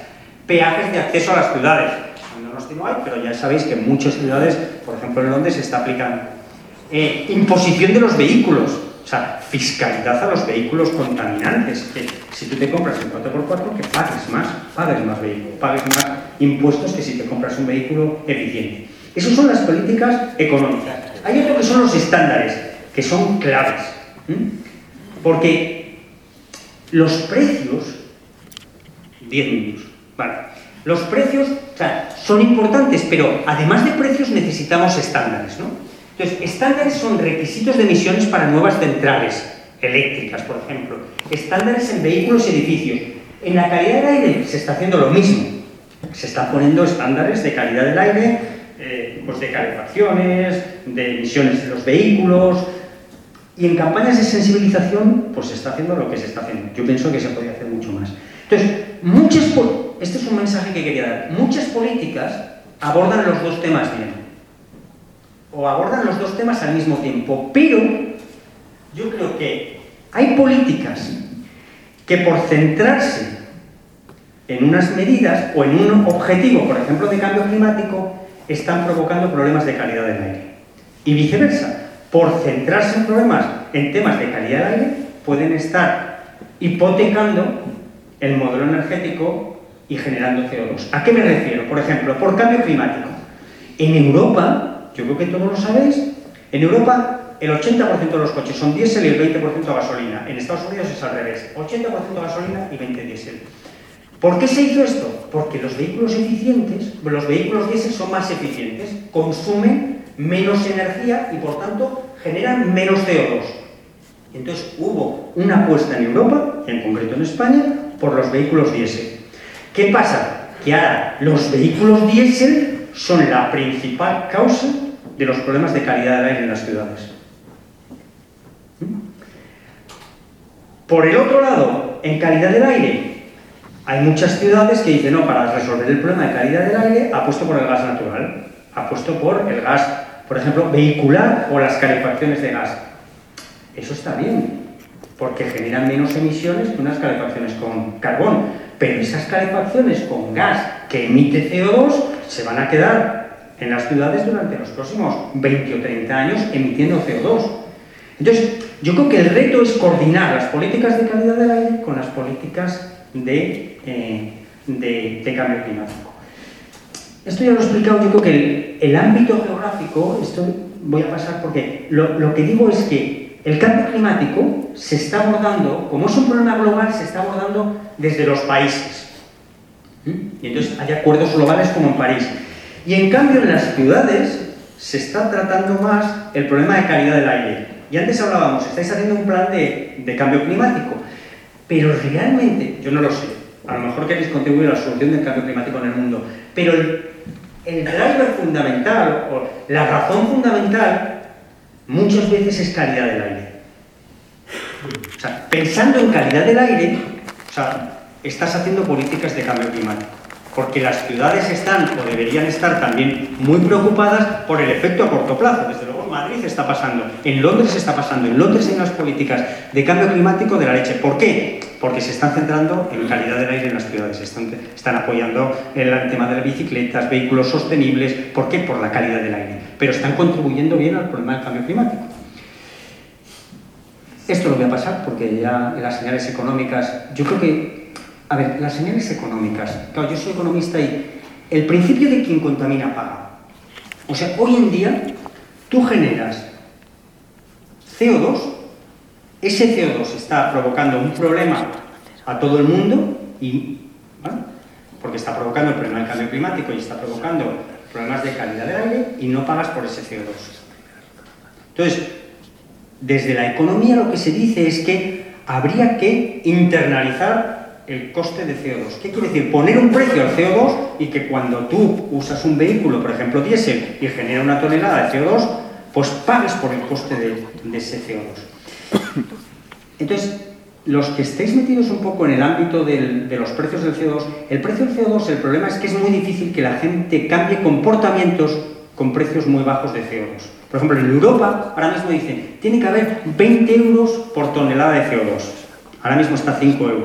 peajes de acceso a las ciudades. En Donosti no hay, pero ya sabéis que en muchas ciudades, por ejemplo en Londres, se está aplicando. Eh, imposición de los vehículos, o sea, fiscalidad a los vehículos contaminantes. Que si tú te compras un cuatro por cuatro, que pagues más, pagues más vehículos, pagues más impuestos que si te compras un vehículo eficiente. Esas son las políticas económicas. Hay otro que son los estándares, que son claves. ¿Mm? Porque los precios... diez minutos. Vale. Los precios, o sea, son importantes, pero además de precios necesitamos estándares, ¿no? Entonces, estándares son requisitos de emisiones para nuevas centrales eléctricas, por ejemplo. Estándares en vehículos y edificios. En la calidad del aire se está haciendo lo mismo. Se están poniendo estándares de calidad del aire, eh, pues de calefacciones, de emisiones de los vehículos. Y en campañas de sensibilización, pues se está haciendo lo que se está haciendo. Yo pienso que se podría hacer mucho más. Entonces, muchas, este es un mensaje que quería dar. Muchas políticas abordan los dos temas bien. O abordan los dos temas al mismo tiempo. Pero yo creo que hay políticas que por centrarse en unas medidas o en un objetivo, por ejemplo, de cambio climático, están provocando problemas de calidad del aire. Y viceversa. Por centrarse en problemas, en temas de calidad del aire, pueden estar hipotecando el modelo energético y generando C O dos. ¿A qué me refiero? Por ejemplo, por cambio climático. En Europa, yo creo que todos lo sabéis, en Europa el ochenta por ciento de los coches son diésel y el veinte por ciento gasolina. En Estados Unidos es al revés, ochenta por ciento gasolina y veinte por ciento diésel. ¿Por qué se hizo esto? Porque los vehículos eficientes, los vehículos diésel son más eficientes, consumen menos energía y por tanto generan menos C O dos. Entonces hubo una apuesta en Europa, en concreto en España, por los vehículos diésel. ¿Qué pasa? Que ahora los vehículos diésel son la principal causa de los problemas de calidad del aire en las ciudades. Por el otro lado, en calidad del aire, hay muchas ciudades que dicen, no, para resolver el problema de calidad del aire, apuesto por el gas natural, apuesto por el gas, por ejemplo, vehicular o las calefacciones de gas. Eso está bien, porque generan menos emisiones que unas calefacciones con carbón, pero esas calefacciones con gas que emite C O dos se van a quedar en las ciudades durante los próximos veinte o treinta años emitiendo C O dos. Entonces, yo creo que el reto es coordinar las políticas de calidad del aire con las políticas de, eh, de, de cambio climático. Esto ya lo he explicado, yo creo que el, el ámbito geográfico, esto voy a pasar porque lo, lo que digo es que el cambio climático se está abordando, como es un problema global, se está abordando desde los países. ¿Mm? Y entonces hay acuerdos globales como en París. Y en cambio en las ciudades se está tratando más el problema de calidad del aire. Y antes hablábamos, estáis haciendo un plan de, de cambio climático, pero realmente, yo no lo sé, a lo mejor queréis contribuir a la solución del cambio climático en el mundo, pero el, el driver fundamental, o la razón fundamental, muchas veces es calidad del aire. O sea, pensando en calidad del aire, o sea, estás haciendo políticas de cambio climático. Porque las ciudades están, o deberían estar también, muy preocupadas por el efecto a corto plazo. Desde luego en Madrid está pasando, en Londres está pasando, en Londres hay unas políticas de cambio climático de la leche. ¿Por qué? Porque se están centrando en calidad del aire en las ciudades, están, están apoyando el tema de las bicicletas, vehículos sostenibles. ¿Por qué? Por la calidad del aire. Pero están contribuyendo bien al problema del cambio climático. Esto lo voy a pasar porque ya las señales económicas, yo creo que, a ver, las señales económicas, claro, yo soy economista y el principio de quien contamina paga. O sea, hoy en día tú generas C O dos, ese C O dos está provocando un problema a todo el mundo, y, ¿vale? Porque está provocando el problema del cambio climático y está provocando problemas de calidad del aire y no pagas por ese C O dos. Entonces, desde la economía lo que se dice es que habría que internalizar el coste de C O dos. ¿Qué quiere decir? Poner un precio al C O dos y que cuando tú usas un vehículo, por ejemplo diésel, y genera una tonelada de C O dos, pues pagues por el coste de, de ese C O dos. Entonces, los que estéis metidos un poco en el ámbito del, de los precios del C O dos, el precio del C O dos, el problema es que es muy difícil que la gente cambie comportamientos con precios muy bajos de C O dos. Por ejemplo, en Europa, ahora mismo dicen, tiene que haber veinte euros por tonelada de C O dos. Ahora mismo está cinco euros.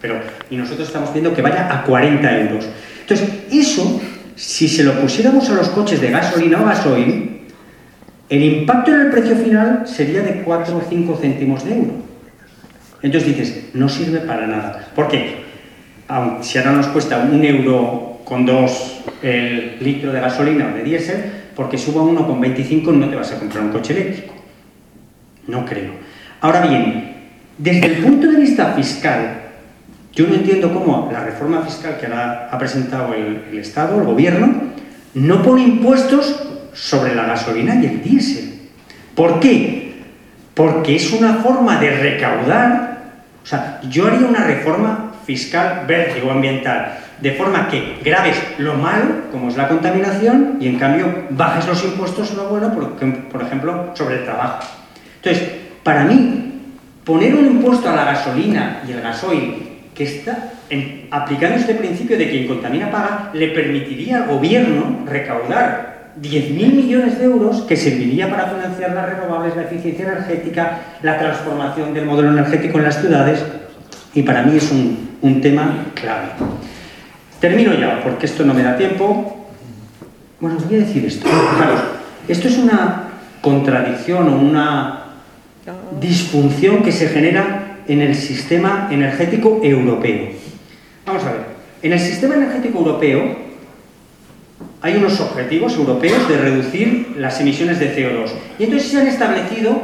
pero y nosotros estamos viendo que vaya a cuarenta euros. Entonces, eso, si se lo pusiéramos a los coches de gasolina o gasoil, el impacto en el precio final sería de cuatro o cinco céntimos de euro. Entonces dices, no sirve para nada. ¿Por qué? Aun si ahora nos cuesta un euro con dos el litro de gasolina o de diésel, porque suba uno con veinticinco no te vas a comprar un coche eléctrico. No creo. Ahora bien, desde el punto de vista fiscal, yo no entiendo cómo la reforma fiscal que ahora ha presentado el, el Estado, el Gobierno, no pone impuestos sobre la gasolina y el diésel. ¿Por qué? Porque es una forma de recaudar. O sea, yo haría una reforma fiscal verde o ambiental, de forma que graves lo malo, como es la contaminación, y en cambio bajes los impuestos sobre lo bueno, por, por ejemplo, sobre el trabajo. Entonces, para mí, poner un impuesto a la gasolina y el gasoil que está en, aplicando este principio de quien contamina paga, le permitiría al gobierno recaudar diez mil millones de euros que serviría para financiar las renovables, la eficiencia energética, la transformación del modelo energético en las ciudades, y para mí es un, un tema clave. Termino ya, porque esto no me da tiempo. Bueno, os voy a decir esto. Fijaros, esto es una contradicción o una disfunción que se genera en el sistema energético europeo. Vamos a ver, en el sistema energético europeo hay unos objetivos europeos de reducir las emisiones de C O dos, y entonces se han establecido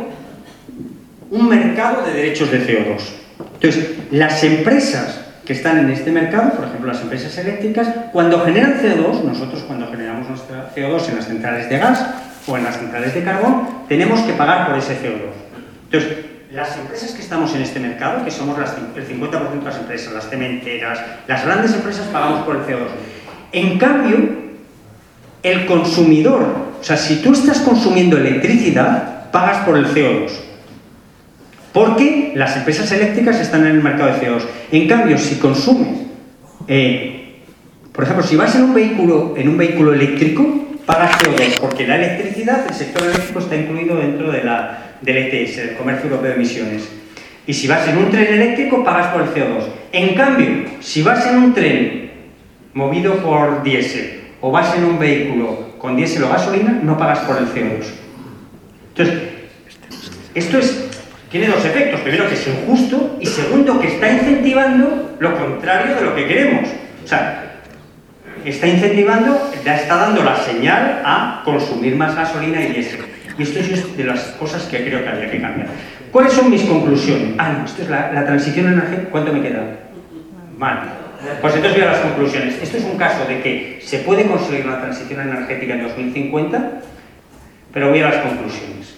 un mercado de derechos de C O dos. Entonces, las empresas que están en este mercado, por ejemplo las empresas eléctricas, cuando generan C O dos, nosotros cuando generamos nuestra C O dos en las centrales de gas o en las centrales de carbón, tenemos que pagar por ese C O dos. Entonces, las empresas que estamos en este mercado, que somos las, el cincuenta por ciento de las empresas, las cementeras, las grandes empresas, pagamos por el C O dos. En cambio, el consumidor, o sea, si tú estás consumiendo electricidad, pagas por el C O dos. Porque las empresas eléctricas están en el mercado de C O dos. En cambio, si consumes, eh, por ejemplo, si vas en un vehículo, en un vehículo eléctrico, pagas C O dos, porque la electricidad, el sector eléctrico está incluido dentro de la, del E T S, del Comercio Europeo de Emisiones. Y si vas en un tren eléctrico, pagas por el C O dos. En cambio, si vas en un tren movido por diésel o vas en un vehículo con diésel o gasolina, no pagas por el C O dos. Entonces, esto es... tiene dos efectos. Primero, que es injusto, y segundo, que está incentivando lo contrario de lo que queremos. O sea, está incentivando, ya está dando la señal a consumir más gasolina y diésel. Y esto es de las cosas que creo que habría que cambiar. ¿Cuáles son mis conclusiones? Ah, no, esto es la, la transición energética. ¿Cuánto me queda? Vale. Pues entonces voy a las conclusiones. Esto es un caso de que se puede conseguir una transición energética en dos mil cincuenta, pero voy a las conclusiones.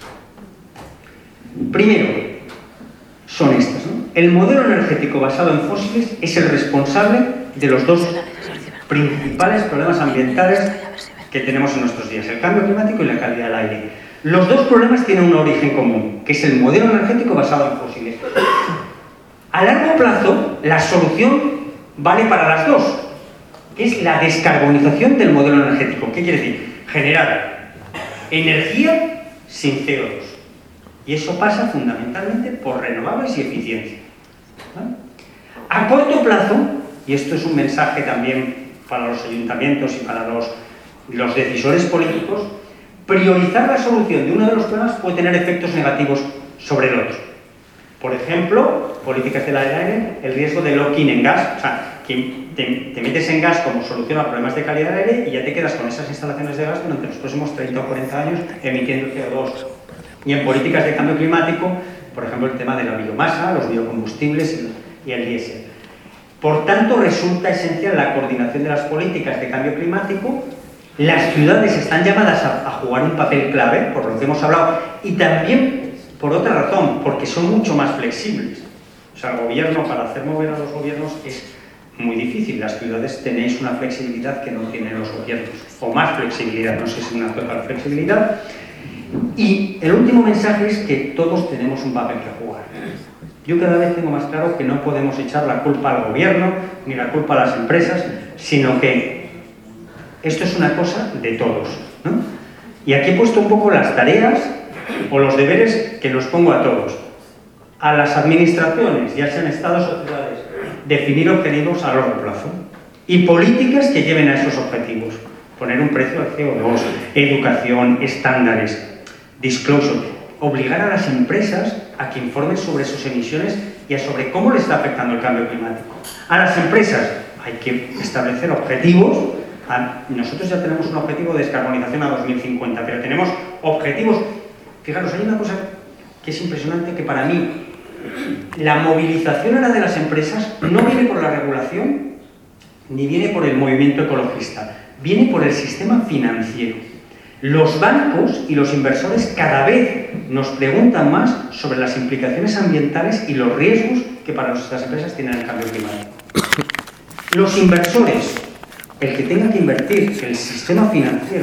Primero, son estas, ¿no? El modelo energético basado en fósiles es el responsable de los dos principales problemas ambientales que tenemos en nuestros días, el cambio climático y la calidad del aire. Los dos problemas tienen un origen común, que es el modelo energético basado en fósiles. A largo plazo, la solución vale para las dos, que es la descarbonización del modelo energético. ¿Qué quiere decir? Generar energía sin C O dos. Y eso pasa fundamentalmente por renovables y eficiencia. ¿Vale? A corto plazo, y esto es un mensaje también para los ayuntamientos y para los, los decisores políticos, priorizar la solución de uno de los problemas puede tener efectos negativos sobre el otro. Por ejemplo, políticas del aire, el riesgo de lock-in en gas, o sea, que te, te metes en gas como solución a problemas de calidad del aire y ya te quedas con esas instalaciones de gas durante los próximos treinta o cuarenta años emitiendo C O dos. Y en políticas de cambio climático, por ejemplo, el tema de la biomasa, los biocombustibles y el diésel. Por tanto, resulta esencial la coordinación de las políticas de cambio climático. Las ciudades están llamadas a, a jugar un papel clave, por lo que hemos hablado, y también por otra razón, porque son mucho más flexibles. O sea, el gobierno, para hacer mover a los gobiernos es muy difícil. Las ciudades tenéis una flexibilidad que no tienen los gobiernos, o más flexibilidad, no sé si una total flexibilidad. Y el último mensaje es que todos tenemos un papel que jugar. Yo cada vez tengo más claro que no podemos echar la culpa al gobierno ni la culpa a las empresas, sino que esto es una cosa de todos, ¿no? Y aquí he puesto un poco las tareas o los deberes que los pongo a todos. A las administraciones, ya sean estados o ciudades, definir objetivos a largo plazo y políticas que lleven a esos objetivos. Poner un precio al C O dos, educación, estándares, disclosure, obligar a las empresas a que informen sobre sus emisiones y a sobre cómo les está afectando el cambio climático. A las empresas hay que establecer objetivos. Nosotros ya tenemos un objetivo de descarbonización a dos mil cincuenta, pero tenemos objetivos. Fijaros, hay una cosa que es impresionante, que para mí la movilización ahora de las empresas no viene por la regulación ni viene por el movimiento ecologista, viene por el sistema financiero. Los bancos y los inversores cada vez nos preguntan más sobre las implicaciones ambientales y los riesgos que para nuestras empresas tienen el cambio climático. Los inversores, el que tenga que invertir, el sistema financiero,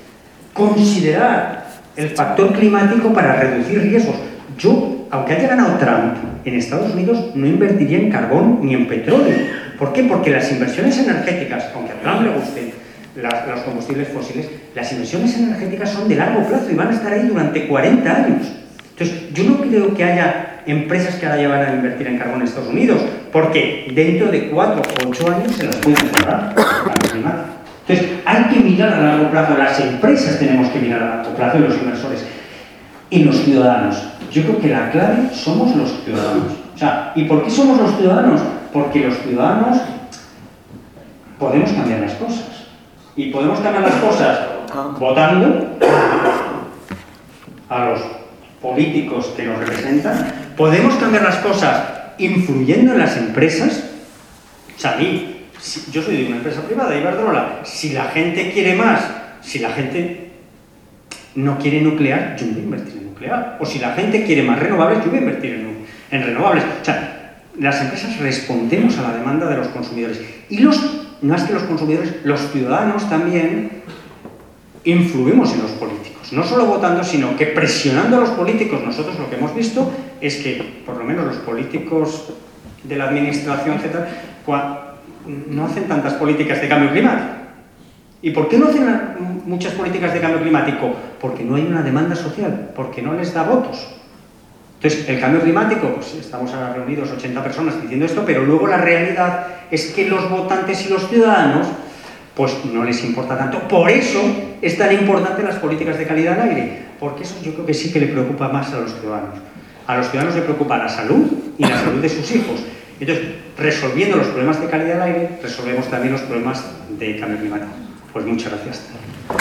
considerar el factor climático para reducir riesgos. Yo, aunque haya ganado Trump en Estados Unidos, no invertiría en carbón ni en petróleo. ¿Por qué? Porque las inversiones energéticas, aunque a Trump le gusten las, los combustibles fósiles, las inversiones energéticas son de largo plazo y van a estar ahí durante cuarenta años. Entonces, yo no creo que haya empresas que ahora ya van a invertir en carbón en Estados Unidos, porque dentro de cuatro o ocho años se las pueden cerrar el cambio climático. Entonces, hay que mirar a largo plazo. Las empresas tenemos que mirar a largo plazo, y los inversores. Y los ciudadanos. Yo creo que la clave somos los ciudadanos. O sea, ¿y por qué somos los ciudadanos? Porque los ciudadanos podemos cambiar las cosas. Y podemos cambiar las cosas votando a los políticos que nos representan. Podemos cambiar las cosas influyendo en las empresas. O sea, a mí, si, yo soy de una empresa privada, Iberdrola. Si la gente quiere más, si la gente no quiere nuclear, yo voy a invertir en nuclear. O si la gente quiere más renovables, yo voy a invertir en, en renovables. O sea, las empresas respondemos a la demanda de los consumidores. Y los, más que los consumidores, los ciudadanos también influimos en los políticos. No solo votando, sino que presionando a los políticos. Nosotros lo que hemos visto es que, por lo menos los políticos de la administración, etcétera, no hacen tantas políticas de cambio climático. ¿Y por qué no hacen muchas políticas de cambio climático? Porque no hay una demanda social, porque no les da votos. Entonces, el cambio climático, pues estamos ahora reunidos ochenta personas diciendo esto, pero luego la realidad es que los votantes y los ciudadanos, pues no les importa tanto. Por eso es tan importante las políticas de calidad del aire, porque eso yo creo que sí que le preocupa más a los ciudadanos. A los ciudadanos les preocupa la salud y la salud de sus hijos. Entonces, resolviendo los problemas de calidad del aire, resolvemos también los problemas de cambio climático. Pues muchas gracias.